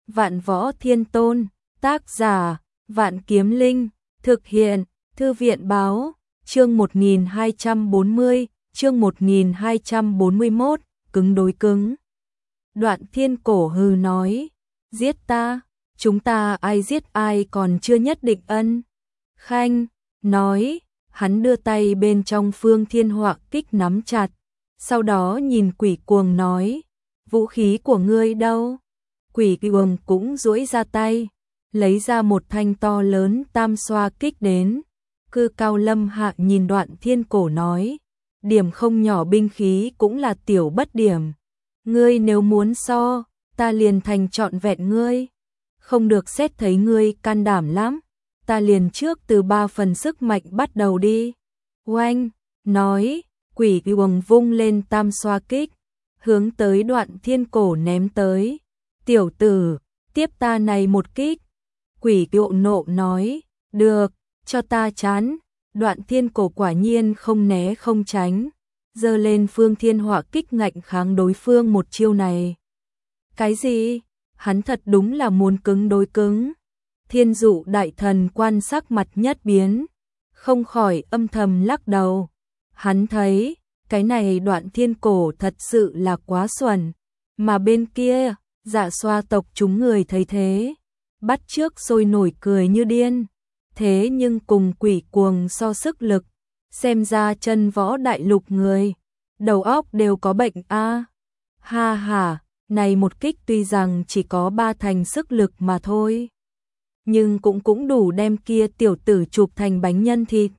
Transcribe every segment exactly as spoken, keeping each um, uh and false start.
Vạn Võ Thiên Tôn, tác giả, Vạn Kiếm Linh, thực hiện, Thư viện báo, chương một nghìn hai trăm bốn mươi, chương một nghìn hai trăm bốn mươi mốt, cứng đối cứng. Đoạn Thiên Cổ hừ nói, giết ta, chúng ta ai giết ai còn chưa nhất định ân. Khanh, nói, hắn đưa tay bên trong Phương Thiên Họa Kích nắm chặt, sau đó nhìn Quỷ Cuồng nói, vũ khí của ngươi đâu? Quỷ Cuồng cũng duỗi ra tay, lấy ra một thanh to lớn tam xoa kích đến. Cư Cao Lâm Hạ nhìn Đoạn Thiên Cổ nói, điểm không nhỏ binh khí cũng là tiểu bất điểm. Ngươi nếu muốn so, ta liền thành trọn vẹn ngươi. Không được xét thấy ngươi can đảm lắm, ta liền trước từ ba phần sức mạnh bắt đầu đi. Oanh, nói, Quỷ Cuồng vung lên tam xoa kích, hướng tới Đoạn Thiên Cổ ném tới. Tiểu tử, tiếp ta này một kích. Quỷ Cuồng nộ nói, được, cho ta chán. Đoạn Thiên Cổ quả nhiên không né không tránh, giơ lên Phương Thiên Họa Kích ngạnh kháng đối phương một chiêu này. Cái gì? Hắn thật đúng là muốn cứng đối cứng. Thiên Dụ đại thần quan sắc mặt nhất biến, không khỏi âm thầm lắc đầu. Hắn thấy, cái này Đoạn Thiên Cổ thật sự là quá xuẩn, mà bên kia, Dạ Xoa tộc chúng người thấy thế, bắt chước sôi nổi cười như điên. Thế nhưng cùng Quỷ Cuồng so sức lực, xem ra chân võ đại lục người, đầu óc đều có bệnh a. Ha ha, này một kích tuy rằng chỉ có ba thành sức lực mà thôi, nhưng cũng cũng đủ đem kia tiểu tử chụp thành bánh nhân thịt.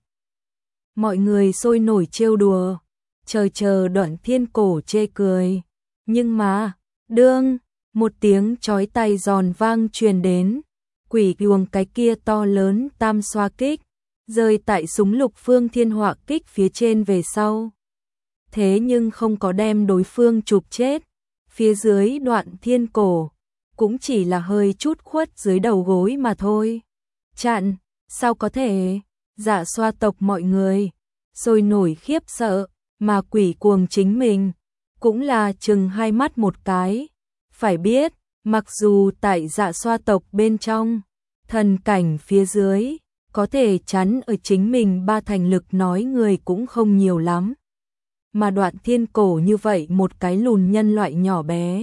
Mọi người sôi nổi trêu đùa, chờ chờ Đoạn Thiên Cổ chê cười. Nhưng mà, đương, một tiếng chói tai giòn vang truyền đến. Quỷ Cuồng cái kia to lớn tam xoa kích, rơi tại súng lục Phương Thiên Họa Kích phía trên về sau. Thế nhưng không có đem đối phương chụp chết, phía dưới Đoạn Thiên Cổ, cũng chỉ là hơi chút khuất dưới đầu gối mà thôi. Chặn, sao có thể? Dạ Xoa tộc mọi người, sôi nổi khiếp sợ, mà Quỷ Cuồng chính mình, cũng là chừng hai mắt một cái. Phải biết, mặc dù tại Dạ Xoa tộc bên trong, thần cảnh phía dưới, có thể chắn ở chính mình ba thành lực nói người cũng không nhiều lắm. Mà Đoạn Thiên Cổ như vậy một cái lùn nhân loại nhỏ bé.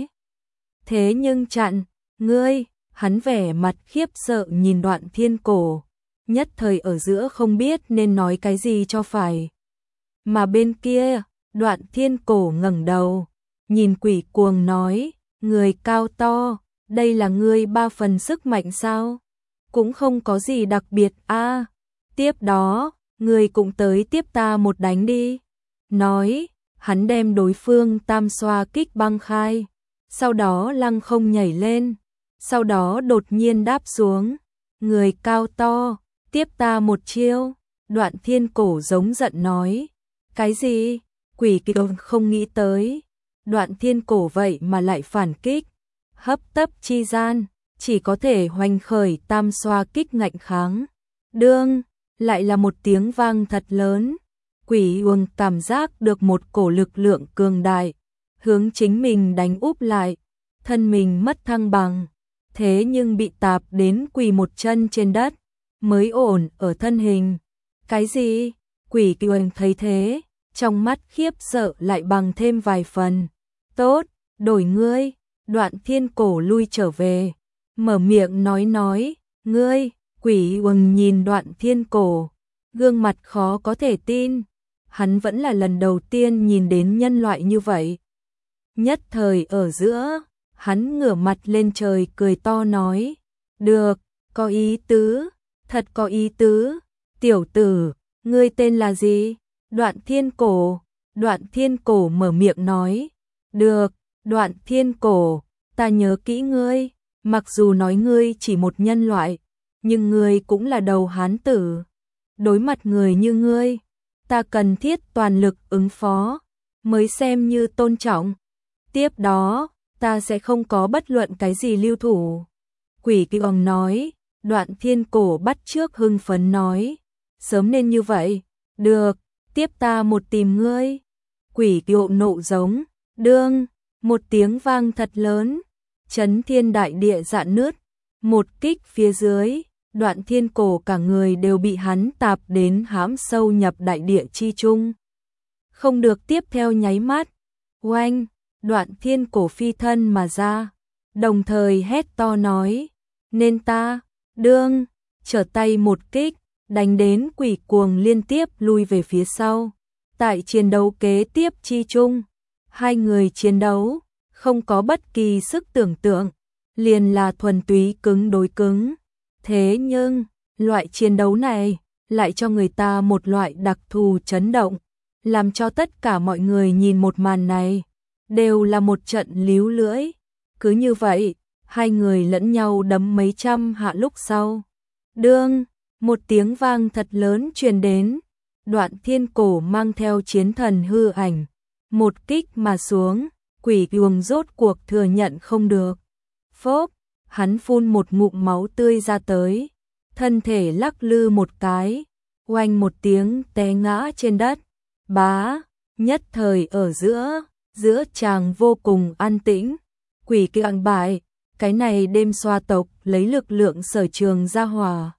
Thế nhưng chặn, ngươi, hắn vẻ mặt khiếp sợ nhìn Đoạn Thiên Cổ, nhất thời ở giữa không biết nên nói cái gì cho phải. Mà bên kia, Đoạn Thiên Cổ ngẩng đầu, nhìn Quỷ Cuồng nói, người cao to, đây là ngươi ba phần sức mạnh sao? Cũng không có gì đặc biệt a. À, tiếp đó, người cũng tới tiếp ta một đánh đi. Nói, hắn đem đối phương tam xoa kích băng khai, sau đó lăng không nhảy lên, sau đó đột nhiên đáp xuống. Người cao to, tiếp ta một chiêu. Đoạn Thiên Cổ giống giận nói. Cái gì? Quỷ Cuồng không nghĩ tới. Đoạn Thiên Cổ vậy mà lại phản kích. Hấp tấp chi gian, chỉ có thể hoành khởi tam xoa kích ngạnh kháng. Đương, lại là một tiếng vang thật lớn. Quỷ Cuồng cảm giác được một cổ lực lượng cường đại, hướng chính mình đánh úp lại, thân mình mất thăng bằng. Thế nhưng bị tạp đến quỳ một chân trên đất, mới ổn ở thân hình. Cái gì? Quỷ Cuồng thấy thế, trong mắt khiếp sợ lại bằng thêm vài phần. Tốt, đổi ngươi. Đoạn Thiên Cổ lui trở về, mở miệng nói nói, ngươi. Quỷ Cuồng nhìn Đoạn Thiên Cổ, gương mặt khó có thể tin, hắn vẫn là lần đầu tiên nhìn đến nhân loại như vậy. Nhất thời ở giữa, hắn ngửa mặt lên trời cười to nói, được, có ý tứ, thật có ý tứ. Tiểu tử, ngươi tên là gì? Đoạn Thiên Cổ. Đoạn Thiên Cổ mở miệng nói, được, Đoạn Thiên Cổ, ta nhớ kỹ ngươi, mặc dù nói ngươi chỉ một nhân loại, nhưng ngươi cũng là đầu hán tử. Đối mặt người như ngươi, ta cần thiết toàn lực ứng phó, mới xem như tôn trọng. Tiếp đó, ta sẽ không có bất luận cái gì lưu thủ. Quỷ Cuồng nói. Đoạn Thiên Cổ bắt chước hưng phấn nói, sớm nên như vậy. Được, tiếp ta một tìm ngươi. Quỷ Cuồng nộ giống, đương, một tiếng vang thật lớn, chấn thiên đại địa rạn nứt, một kích phía dưới, Đoạn Thiên Cổ cả người đều bị hắn tạp đến hãm sâu nhập đại địa chi trung. Không được tiếp theo nháy mắt, oanh, Đoạn Thiên Cổ phi thân mà ra, đồng thời hét to nói, nên ta, đương, trở tay một kích, đánh đến Quỷ Cuồng liên tiếp lui về phía sau. Tại chiến đấu kế tiếp chi chung, hai người chiến đấu, không có bất kỳ sức tưởng tượng, liền là thuần túy cứng đối cứng. Thế nhưng, loại chiến đấu này lại cho người ta một loại đặc thù chấn động, làm cho tất cả mọi người nhìn một màn này, đều là một trận líu lưỡi. Cứ như vậy, hai người lẫn nhau đấm mấy trăm hạ lúc sau. Đương, một tiếng vang thật lớn truyền đến, Đoạn Thiên Cổ mang theo chiến thần hư ảnh, một kích mà xuống, Quỷ Cuồng rốt cuộc thừa nhận không được. Phốp, hắn phun một ngụm máu tươi ra tới, thân thể lắc lư một cái, oanh một tiếng té ngã trên đất. Bá, nhất thời ở giữa, giữa chàng vô cùng an tĩnh. Quỷ Cuồng bại, cái này đêm xoa tộc lấy lực lượng sở trường ra hòa.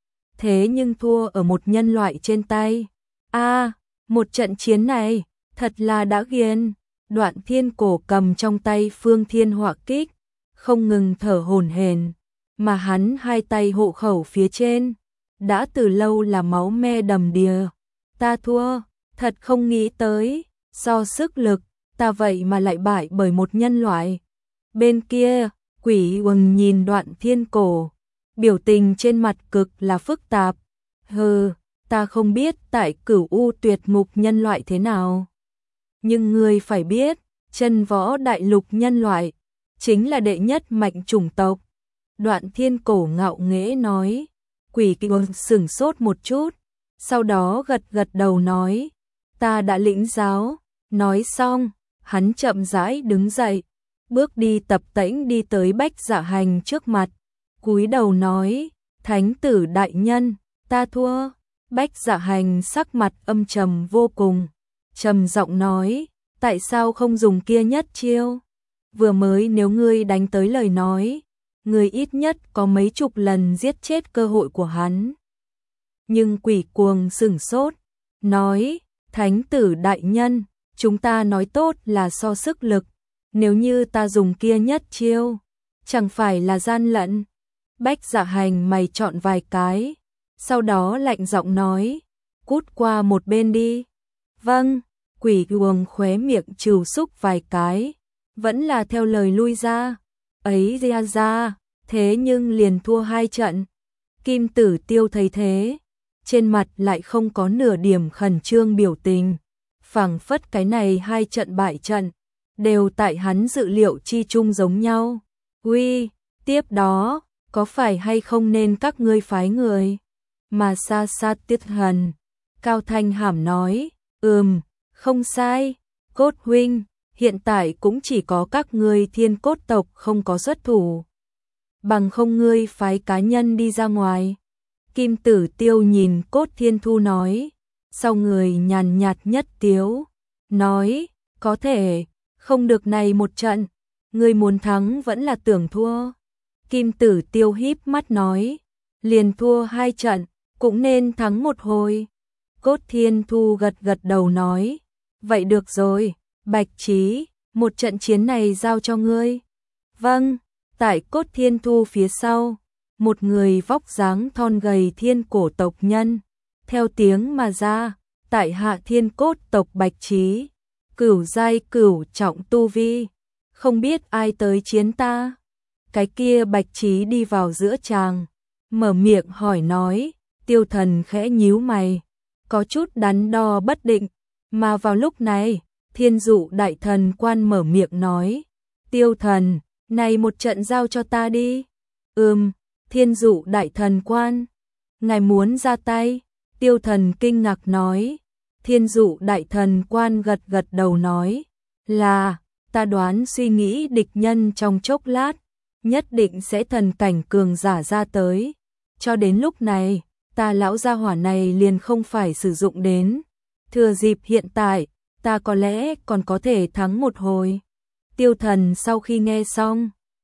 Thế nhưng thua ở một nhân loại trên tay. A, à, một trận chiến này, thật là đã ghiền. Đoạn Thiên Cổ cầm trong tay Phương Thiên Hỏa Kích, không ngừng thở hổn hển, mà hắn hai tay hộ khẩu phía trên, đã từ lâu là máu me đầm đìa. Ta thua, thật không nghĩ tới, so sức lực, ta vậy mà lại bại bởi một nhân loại. Bên kia, Quỷ Cuồng nhìn Đoạn Thiên Cổ, biểu tình trên mặt cực là phức tạp. Hừ, ta không biết tại Cửu U Tuyệt Ngục nhân loại thế nào. Nhưng ngươi phải biết, Chân Võ Đại Lục nhân loại chính là đệ nhất mạnh chủng tộc. Đoạn Thiên Cổ ngạo nghễ nói. Quỷ Cuồng sửng sốt một chút, sau đó gật gật đầu nói, ta đã lĩnh giáo. Nói xong, hắn chậm rãi đứng dậy, bước đi tập tễnh đi tới Bách Dạ Hành trước mặt, cúi đầu nói, Thánh tử đại nhân, ta thua. Bách Dạ Hành sắc mặt âm trầm vô cùng, trầm giọng nói, tại sao không dùng kia nhất chiêu? Vừa mới nếu ngươi đánh tới lời nói, ngươi ít nhất có mấy chục lần giết chết cơ hội của hắn. Nhưng Quỷ Cuồng sửng sốt, nói, Thánh tử đại nhân, chúng ta nói tốt là so sức lực, nếu như ta dùng kia nhất chiêu, chẳng phải là gian lận. Bách Dạ Hành mày chọn vài cái, sau đó lạnh giọng nói, cút qua một bên đi. Vâng, Quỷ Cuồng khóe miệng trừ xúc vài cái, vẫn là theo lời lui ra. Ấy ra ra, thế nhưng liền thua hai trận. Kim Tử Tiêu thấy thế, trên mặt lại không có nửa điểm khẩn trương biểu tình, phảng phất cái này hai trận bại trận, đều tại hắn dự liệu chi chung giống nhau. Uy, tiếp đó, có phải hay không nên các ngươi phái người? Mà Sa Sa Tiết Hần, Cao Thanh Hàm nói, ừm, không sai, Cốt huynh, hiện tại cũng chỉ có các ngươi Thiên Cốt tộc không có xuất thủ. Bằng không ngươi phái cá nhân đi ra ngoài. Kim Tử Tiêu nhìn Cốt Thiên Thu nói, sau người nhàn nhạt nhất tiếu, nói, có thể, không được này một trận, ngươi muốn thắng vẫn là tưởng thua. Kim Tử Tiêu híp mắt nói, liền thua hai trận, cũng nên thắng một hồi. Cốt Thiên Thu gật gật đầu nói, vậy được rồi, Bạch Trí, một trận chiến này giao cho ngươi. Vâng, tại Cốt Thiên Thu phía sau, một người vóc dáng thon gầy thiên cổ tộc nhân, theo tiếng mà ra, tại Hạ Thiên Cốt tộc Bạch Trí, cửu giai cửu trọng tu vi, không biết ai tới chiến ta. Cái kia Bạch Trí đi vào giữa tràng, mở miệng hỏi nói, Tiêu Thần khẽ nhíu mày, có chút đắn đo bất định, mà vào lúc này, Thiên Dụ Đại Thần Quan mở miệng nói, Tiêu Thần, này một trận giao cho ta đi. Ừm, Thiên Dụ Đại Thần Quan, ngài muốn ra tay? Tiêu Thần kinh ngạc nói. Thiên Dụ Đại Thần Quan gật gật đầu nói, là, ta đoán suy nghĩ địch nhân trong chốc lát, nhất định sẽ thần cảnh cường giả ra tới. Cho đến lúc này, ta lão gia hỏa này liền không phải sử dụng đến. Thừa dịp hiện tại, ta có lẽ còn có thể thắng một hồi. Tiêu Thần sau khi nghe xong,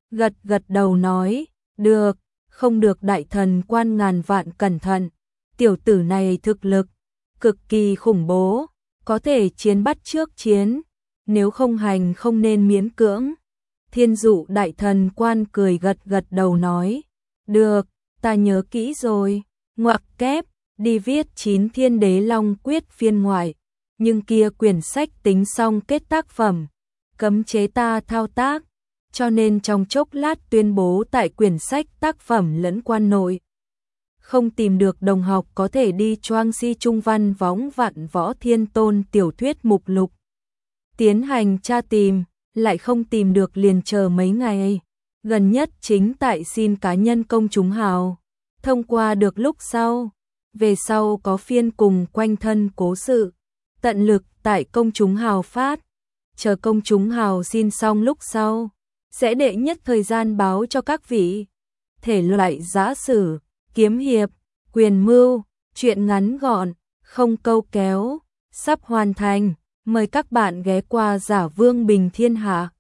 gật gật đầu nói, được, không được đại thần quan ngàn vạn cẩn thận, tiểu tử này thực lực cực kỳ khủng bố, có thể chiến bắt trước chiến, nếu không hành không nên miễn cưỡng. Thiên dụ đại thần quan cười gật gật đầu nói, được, ta nhớ kỹ rồi, ngoặc kép, đi viết chín Thiên Đế Long Quyết phiên ngoại, nhưng kia quyển sách tính xong kết tác phẩm, cấm chế ta thao tác, cho nên trong chốc lát tuyên bố tại quyển sách tác phẩm lẫn quan nội. Không tìm được đồng học có thể đi choang si trung văn võng vạn võ thiên tôn tiểu thuyết mục lục. Tiến hành tra tìm, lại không tìm được liền chờ mấy ngày. Gần nhất chính tại xin cá nhân công chúng hào. Thông qua được lúc sau. Về sau có phiên cùng quanh thân cố sự. Tận lực tại công chúng hào phát. Chờ công chúng hào xin xong lúc sau. Sẽ đệ nhất thời gian báo cho các vị. Thể loại giã sử, kiếm hiệp, quyền mưu, truyện ngắn gọn, không câu kéo. Sắp hoàn thành. Mời các bạn ghé qua Giả Vương Bình Thiên Hạ.